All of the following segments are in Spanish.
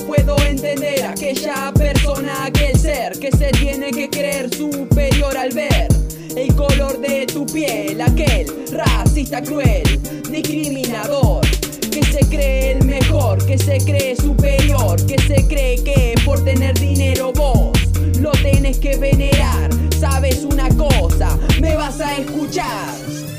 puedo entender a aquella persona, aquel ser que se tiene que creer superior al ver el color de tu piel, aquel racista cruel, discriminador, que se cree el mejor, que se cree superior, que se cree que por tener dinero vos lo tenés que venerar. Sabes una cosa, me vas a escuchar.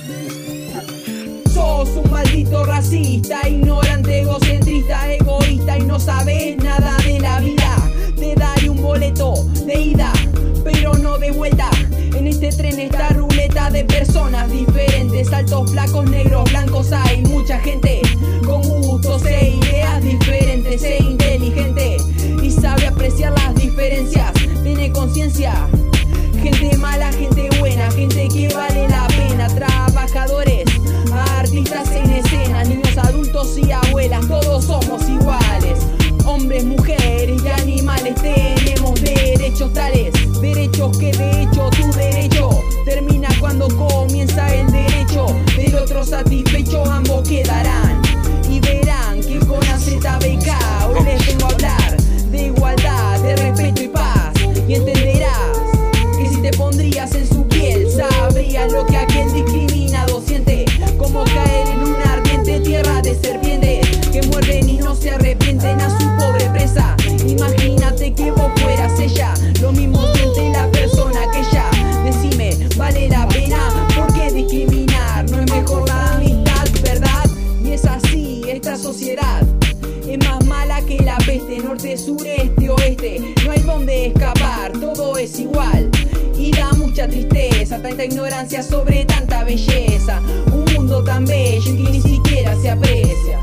Sos un maldito racista, ignorante, egocentrista, egoísta y no sabes nada de la vida. Te daré un boleto de ida, pero no de vuelta. En este tren, esta ruleta de personas diferentes, altos, flacos, negros, blancos, hay mucha gente con gustos e ideas diferentes e inteligente y sabe apreciar las diferencias, tiene conciencia. Gente mala, gente buena, gente que vale la pena, trabajadores, artistas en escena, niños, adultos y abuelas, todos somos iguales. Hombres, mujeres y animales tenemos derechos tales, derechos que de hecho tu derecho termina cuando comienza el derecho del otro satisfecho. Ambos quedarán y verán que con AZBK hoy les vengo a hablar de igualdad, de respeto y paz, y entenderás que si te pondrías en su piel sabrías lo que aquel discriminado siente, como caer en una ardiente tierra de serpientes que muerden y no se arrepienten a su pobre presa. Imagínate que vos fueras ella, lo mismo siente la persona que ella. Decime, ¿vale la pena? ¿Por qué discriminar? ¿No es mejor la amistad, verdad? Y es así, esta sociedad es más mala que la peste, norte, sur, este, oeste. No hay donde escapar, todo es igual y da mucha tristeza, tanta ignorancia sobre tanta belleza. Un mundo tan bello y que ni siquiera se aprecia.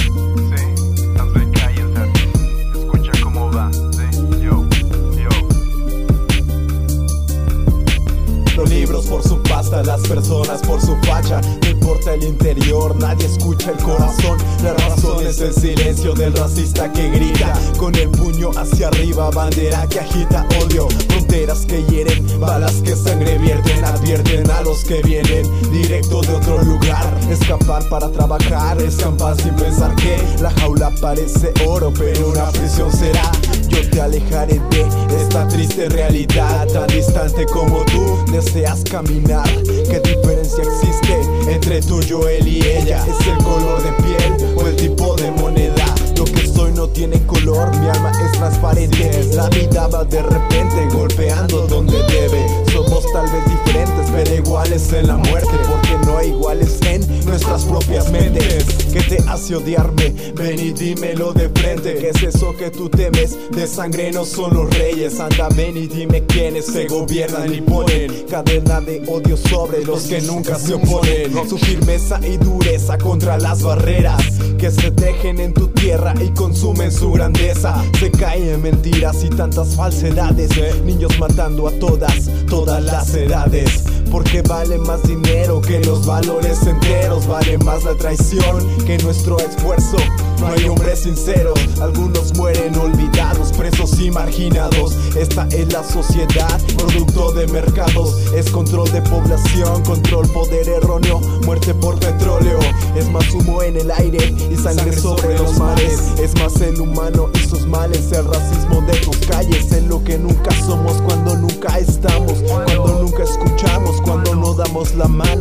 Los libros por su pasta, las personas por su facha. No importa el interior, nadie escucha el corazón. La razón es el silencio del racista que grita con el puño hacia arriba, bandera que agita odio. Fronteras que hieren, balas que sangre vierten, advierten a los que vienen directo de otro lugar. Escapar para trabajar, escampar sin pensar que la jaula parece oro, pero una prisión será. Yo te alejaré de esta triste realidad, tan distante como tú deseas caminar. ¿Qué diferencia existe entre tú, yo, él y ella? ¿Es el color de piel o el tipo de moneda? Lo que soy no tiene color, mi alma es transparente. La vida va de repente golpeando donde debe. Somos tal vez diferentes pero iguales en la muerte, porque no hay iguales en nuestras propias mentes. ¿Qué te hace odiarme? Ven y dímelo de frente. ¿Qué es eso que tú temes? De sangre no son los reyes. Anda, ven y dime quiénes se gobiernan y ponen cadena de odio sobre los que nunca se oponen. Su firmeza y dureza contra las barreras que se tejen en tu tierra y consumen su grandeza. Se caen en mentiras y tantas falsedades, niños matando a todas las edades. Porque vale más dinero que los valores enteros, vale más la traición que nuestro esfuerzo. No hay hombres sinceros, algunos mueren olvidados, presos y marginados. Esta es la sociedad, producto de mercados. Es control de población, control, poder erróneo, muerte por petróleo. Es más humo en el aire y sangre sobre los mares. Es más el humano y sus males, el racismo de tus calles. En lo que nunca somos, cuando nunca estamos, cuando nunca escuchamos, cuando no damos la mano.